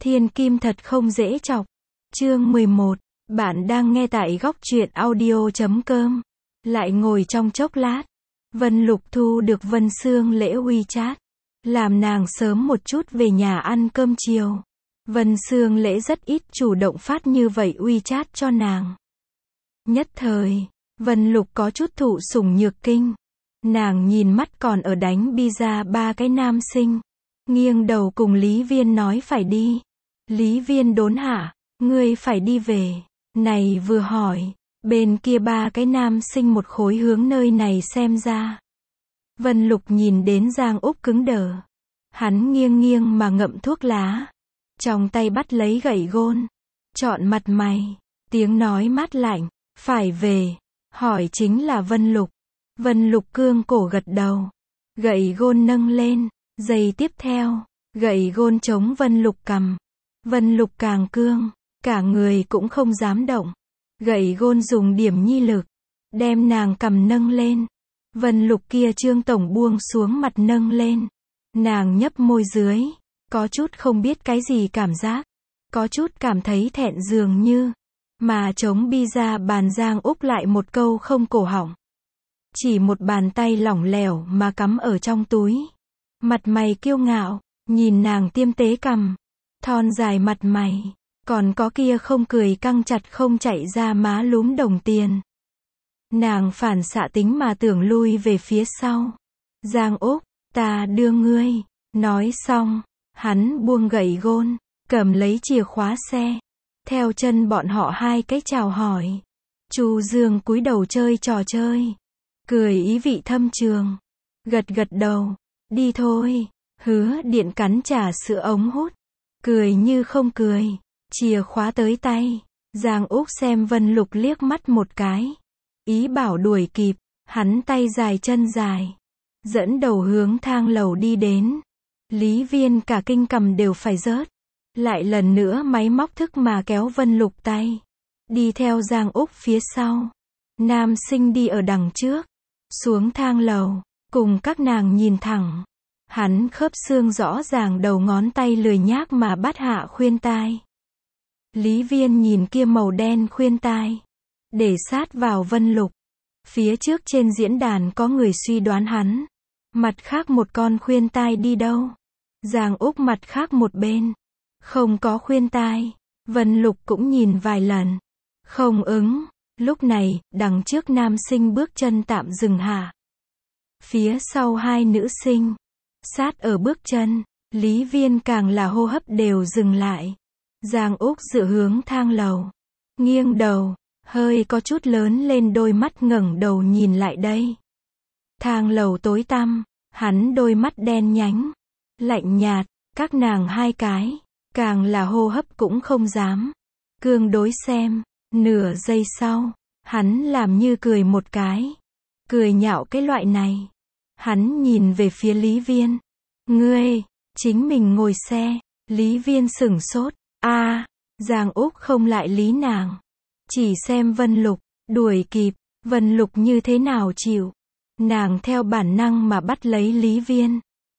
Thiên kim thật không dễ chọc. Chương 11. Bạn đang nghe tại góc truyện audio.com. Lại ngồi trong chốc lát, Vân Lục thu được Vân Sương Lễ WeChat, làm nàng sớm một chút về nhà ăn cơm chiều. Vân Sương Lễ rất ít chủ động phát như vậy WeChat cho nàng. Nhất thời, Vân Lục có chút thụ sủng nhược kinh. Nàng nhìn mắt còn ở đánh pizza ba cái nam sinh, nghiêng đầu cùng Lý Viên nói phải đi. Lý Viên đốn hạ, ngươi phải đi về. Này vừa hỏi, bên kia ba cái nam sinh một khối hướng nơi này xem ra. Vân Lục nhìn đến Giang Úc cứng đờ. Hắn nghiêng nghiêng mà ngậm thuốc lá, trong tay bắt lấy gậy gôn, trọn mặt mày, tiếng nói mát lạnh, phải về. Hỏi chính là Vân Lục. Vân Lục cương cổ gật đầu. Gậy gôn nâng lên, giây tiếp theo, gậy gôn chống Vân Lục cằm. Vân Lục càng cương, cả người cũng không dám động. Gậy gôn dùng điểm nhi lực, đem nàng cằm nâng lên. Vân Lục kia trương tổng buông xuống mặt nâng lên. Nàng nhấp môi dưới, có chút không biết cái gì cảm giác, có chút cảm thấy thẹn dường như, mà chống pizza bàn Giang Úc lại một câu không cổ họng. Chỉ một bàn tay lỏng lẻo mà cắm ở trong túi. Mặt mày kiêu ngạo, nhìn nàng tiêm tế cằm, thon dài mặt mày, còn có kia không cười căng chặt không chạy ra má lúm đồng tiền. Nàng phản xạ tính mà tưởng lui về phía sau. Giang Úc, ta đưa ngươi. Nói xong, hắn buông gậy gôn, cầm lấy chìa khóa xe. Theo chân bọn họ hai cái chào hỏi. Chu Dương cúi đầu chơi trò chơi, cười ý vị thâm trường, gật gật đầu, đi thôi. Hứa Điện cắn trà sữa ống hút, cười như không cười, chìa khóa tới tay. Giang Úc xem Vân Lục liếc mắt một cái, ý bảo đuổi kịp. Hắn tay dài chân dài, dẫn đầu hướng thang lầu đi đến. Lý Viên cả kinh cầm đều phải rớt, lại lần nữa máy móc thức mà kéo Vân Lục tay, đi theo Giang Úc phía sau. Nam sinh đi ở đằng trước, xuống thang lầu, cùng các nàng nhìn thẳng. Hắn khớp xương rõ ràng đầu ngón tay lười nhác mà bắt hạ khuyên tai. Lý Viên nhìn kia màu đen khuyên tai, để sát vào Vân Lục. Phía trước trên diễn đàn có người suy đoán hắn, mặt khác một con khuyên tai đi đâu. Giang Úc mặt khác một bên, không có khuyên tai. Vân Lục cũng nhìn vài lần, không ứng. Lúc này, đằng trước nam sinh bước chân tạm dừng hạ. Phía sau hai nữ sinh, sát ở bước chân. Lý Viên càng là hô hấp đều dừng lại. Giang Úc dựa hướng thang lầu, nghiêng đầu, hơi có chút lớn lên đôi mắt ngẩng đầu nhìn lại đây. Thang lầu tối tăm, hắn đôi mắt đen nhánh, lạnh nhạt, các nàng hai cái, càng là hô hấp cũng không dám. Cương đối xem, nửa giây sau, hắn làm như cười một cái. Cười nhạo cái loại này. Hắn nhìn về phía Lý Viên. Ngươi, chính mình ngồi xe. Lý Viên sửng sốt. Giang Úc không lại lý nàng. Chỉ xem Vân Lục, đuổi kịp. Vân Lục như thế nào chịu. Nàng theo bản năng mà bắt lấy Lý Viên.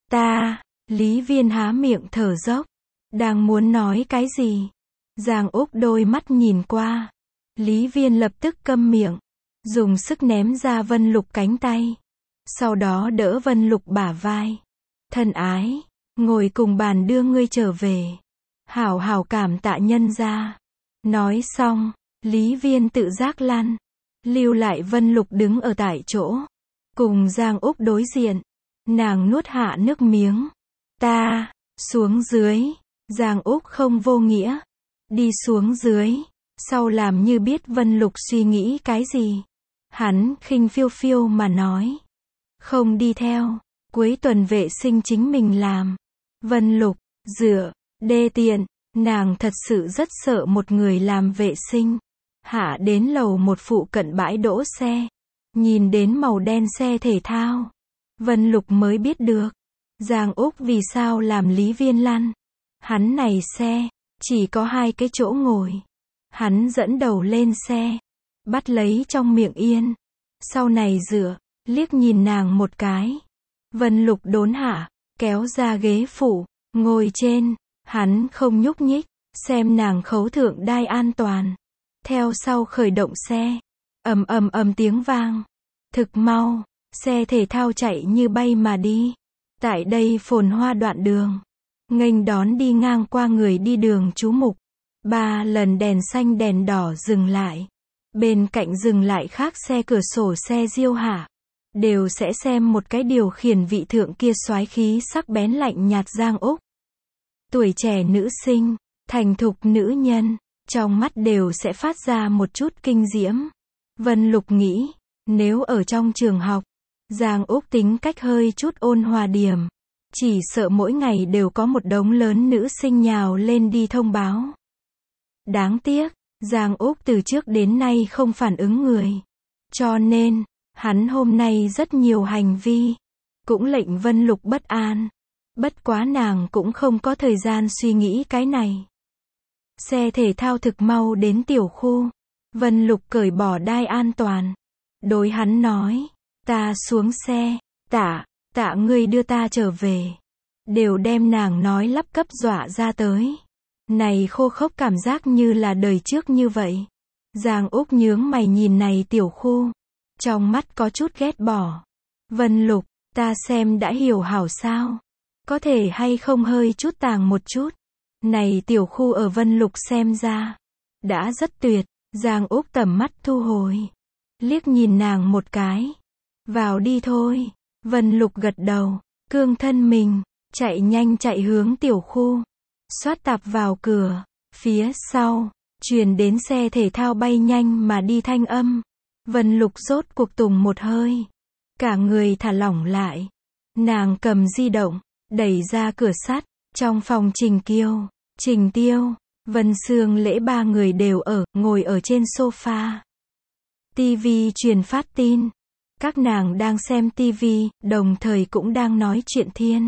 Lý Viên há miệng thở dốc, đang muốn nói cái gì. Giang Úc đôi mắt nhìn qua. Lý Viên lập tức câm miệng, dùng sức ném ra Vân Lục cánh tay. Sau đó đỡ Vân Lục bả vai. Thân ái, ngồi cùng bàn đưa ngươi trở về. Hảo hảo cảm tạ nhân gia. Nói xong, Lý Viên tự giác lăn, lưu lại Vân Lục đứng ở tại chỗ, cùng Giang Úc đối diện. Nàng nuốt hạ nước miếng. Xuống dưới. Giang Úc không vô nghĩa, đi xuống dưới. Sau làm như biết Vân Lục suy nghĩ cái gì. Hắn khinh phiêu phiêu mà nói. Không đi theo, cuối tuần vệ sinh chính mình làm. Vân Lục, dựa, đê tiện. Nàng thật sự rất sợ một người làm vệ sinh. Hạ đến lầu một phụ cận bãi đỗ xe, nhìn đến màu đen xe thể thao. Vân Lục mới biết được Giang Úc vì sao làm Lý Viên lăn. Hắn này xe, chỉ có hai cái chỗ ngồi. Hắn dẫn đầu lên xe, bắt lấy trong miệng yên. Sau này dựa, liếc nhìn nàng một cái. Vân Lục đốn hạ, kéo ra ghế phụ, ngồi trên. Hắn không nhúc nhích, xem nàng khấu thượng đai an toàn. Theo sau khởi động xe. Ầm ầm ầm tiếng vang. Thực mau, xe thể thao chạy như bay mà đi. Tại đây phồn hoa đoạn đường, nghênh đón đi ngang qua người đi đường chú mục. 3 lần đèn xanh đèn đỏ dừng lại. Bên cạnh dừng lại khác xe cửa sổ xe diêu hạ. Đều sẽ xem một cái điều khiển vị thượng kia soái khí sắc bén lạnh nhạt Giang Úc. Tuổi trẻ nữ sinh, thành thục nữ nhân, trong mắt đều sẽ phát ra một chút kinh diễm. Vân Lục nghĩ, nếu ở trong trường học, Giang Úc tính cách hơi chút ôn hòa điểm, chỉ sợ mỗi ngày đều có một đống lớn nữ sinh nhào lên đi thông báo. Đáng tiếc, Giang Úc từ trước đến nay không phản ứng người. Cho nên, hắn hôm nay rất nhiều hành vi, cũng lệnh Vân Lục bất an. Bất quá nàng cũng không có thời gian suy nghĩ cái này. Xe thể thao thực mau đến tiểu khu. Vân Lục cởi bỏ đai an toàn. Đối hắn nói, ta xuống xe, tạ ngươi đưa ta trở về. Đều đem nàng nói lắp cấp dọa ra tới. Này khô khốc cảm giác như là đời trước như vậy. Giang Úc nhướng mày nhìn này tiểu khu. Trong mắt có chút ghét bỏ. Vân Lục, ta xem đã hiểu hảo sao. Có thể hay không hơi chút tàng một chút. Này tiểu khu ở Vân Lục xem ra đã rất tuyệt. Giang Úc tầm mắt thu hồi. Liếc nhìn nàng một cái. Vào đi thôi. Vân Lục gật đầu. Cương thân mình. Chạy nhanh chạy hướng tiểu khu. Xoát tạp vào cửa. Phía sau. Truyền đến xe thể thao bay nhanh mà đi thanh âm. Vân Lục rốt cuộc tùng một hơi. Cả người thả lỏng lại. Nàng cầm di động. Đẩy ra cửa sắt. Trong phòng Trình Kiều, Trình Tiêu, Vân Sương Lễ 3 người đều ngồi ở trên sofa. TV truyền phát tin. Các nàng đang xem TV, đồng thời cũng đang nói chuyện thiên.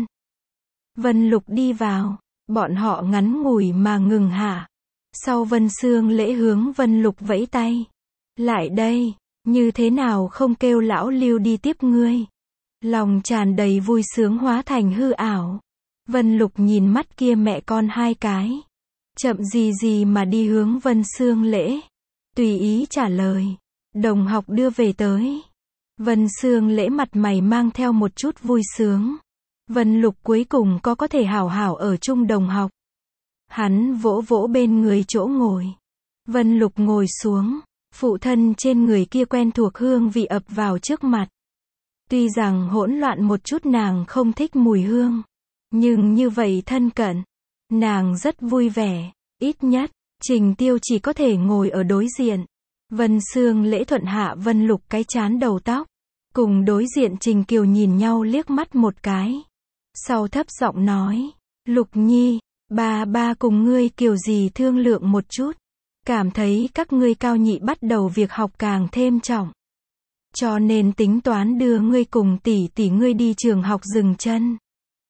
Vân Lục đi vào, bọn họ ngắn ngủi mà ngừng hạ. Sau Vân Sương Lễ hướng Vân Lục vẫy tay. Lại đây, như thế nào không kêu lão Lưu đi tiếp ngươi. Lòng tràn đầy vui sướng hóa thành hư ảo. Vân Lục nhìn mắt kia mẹ con hai cái. Chậm gì mà đi hướng Vân Sương Lễ. Tùy ý trả lời. Đồng học đưa về tới. Vân Sương Lễ mặt mày mang theo một chút vui sướng. Vân Lục cuối cùng có thể hảo hảo ở chung đồng học. Hắn vỗ vỗ bên người chỗ ngồi. Vân Lục ngồi xuống. Phụ thân trên người kia quen thuộc hương vị ập vào trước mặt. Tuy rằng hỗn loạn một chút nàng không thích mùi hương. Nhưng như vậy thân cận. Nàng rất vui vẻ. Ít nhất, Trình Tiêu chỉ có thể ngồi ở đối diện. Vân Sương Lễ thuận hạ Vân Lục cái chán đầu tóc. Cùng đối diện Trình Kiều nhìn nhau liếc mắt một cái. Sau thấp giọng nói. Lục Nhi, ba cùng ngươi Kiều gì thương lượng một chút. Cảm thấy các ngươi cao nhị bắt đầu việc học càng thêm trọng. Cho nên tính toán đưa ngươi cùng tỷ ngươi đi trường học dừng chân.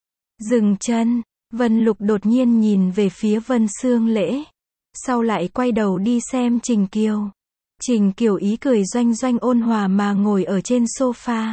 Dừng chân, Vân Lục đột nhiên nhìn về phía Vân Sương Lễ. Sau lại quay đầu đi xem Trình Kiều. Trình Kiều ý cười doanh doanh ôn hòa mà ngồi ở trên sofa.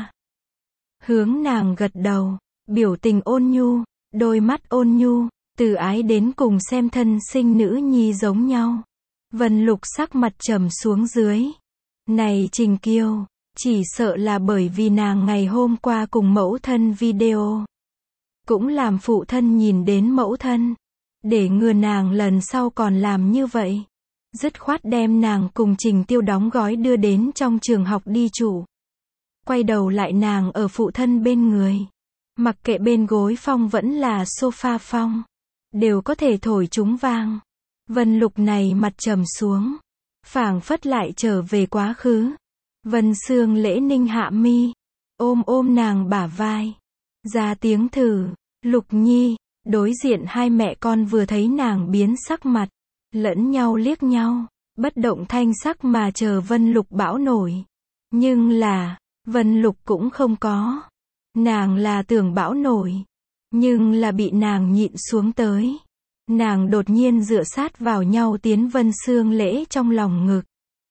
Hướng nàng gật đầu, biểu tình ôn nhu, đôi mắt ôn nhu, từ ái đến cùng xem thân sinh nữ nhi giống nhau. Vân Lục sắc mặt trầm xuống dưới. Này Trình Kiều, chỉ sợ là bởi vì nàng ngày hôm qua cùng mẫu thân video. Cũng làm phụ thân nhìn đến mẫu thân. Để ngừa nàng lần sau còn làm như vậy. Dứt khoát đem nàng cùng Trình Tiêu đóng gói đưa đến trong trường học đi trụ. Quay đầu lại nàng ở phụ thân bên người. Mặc kệ bên gối phong vẫn là sofa phong. Đều có thể thổi chúng vang. Vân Lục này mặt trầm xuống. Phảng phất lại trở về quá khứ. Vân Sương Lễ ninh hạ mi. Ôm nàng bả vai. Ra tiếng thử. Lục Nhi. Đối diện hai mẹ con vừa thấy nàng biến sắc mặt. Lẫn nhau liếc nhau. Bất động thanh sắc mà chờ Vân Lục bão nổi. Nhưng là, Vân Lục cũng không có. Nàng là tưởng bão nổi. Nhưng là bị nàng nhịn xuống tới. Nàng đột nhiên dựa sát vào nhau tiến Vân Sương Lễ trong lòng ngực.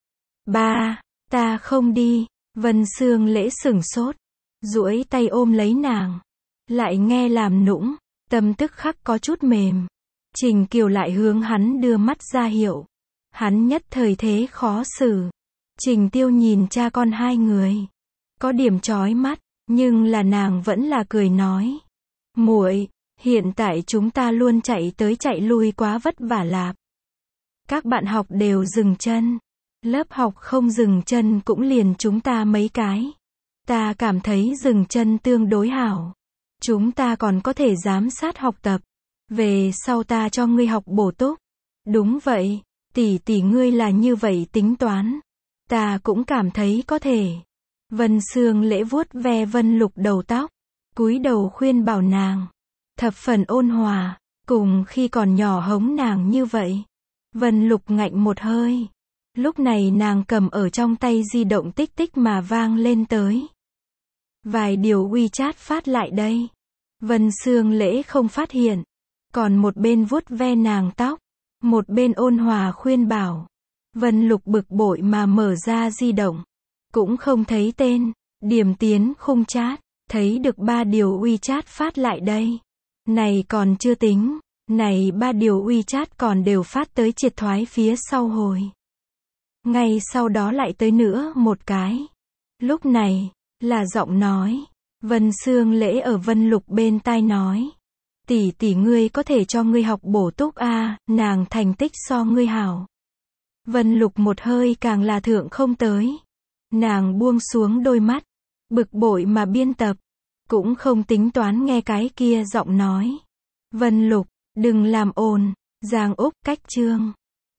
Ba, ta không đi. Vân Sương Lễ sửng sốt. Duỗi tay ôm lấy nàng. Lại nghe làm nũng. Tâm tức khắc có chút mềm. Trình Kiều lại hướng hắn đưa mắt ra hiệu. Hắn nhất thời thế khó xử. Trình Tiêu nhìn cha con hai người. Có điểm chói mắt, nhưng là nàng vẫn là cười nói. Muội, hiện tại chúng ta luôn chạy tới chạy lui quá vất vả lạp. Các bạn học đều dừng chân. Lớp học không dừng chân cũng liền chúng ta mấy cái. Ta cảm thấy dừng chân tương đối hảo. Chúng ta còn có thể giám sát học tập. Về sau ta cho ngươi học bổ túc. Đúng vậy, tỷ ngươi là như vậy tính toán. Ta cũng cảm thấy có thể. Vân Sương Lễ vuốt ve Vân Lục đầu tóc, cúi đầu khuyên bảo nàng. Thập phần ôn hòa, cùng khi còn nhỏ hống nàng như vậy. Vân Lục ngạnh một hơi. Lúc này nàng cầm ở trong tay di động tích tích mà vang lên tới. Vài điều WeChat phát lại đây. Vân Sương Lễ không phát hiện. Còn một bên vuốt ve nàng tóc. Một bên ôn hòa khuyên bảo. Vân Lục bực bội mà mở ra di động. Cũng không thấy tên. Điểm tiến khung chat. Thấy được 3 điều WeChat phát lại đây. Này còn chưa tính. Này 3 điều WeChat còn đều phát tới triệt thoái phía sau hồi. Ngay sau đó lại tới nữa một cái. Lúc này, là giọng nói. Vân Sương Lễ ở Vân Lục bên tai nói. Tỷ ngươi có thể cho ngươi học bổ túc a, nàng thành tích so ngươi hảo. Vân Lục một hơi càng là thượng không tới. Nàng buông xuống đôi mắt. Bực bội mà biên tập. Cũng không tính toán nghe cái kia giọng nói. Vân Lục, đừng làm ồn. Giang Úc cách chương.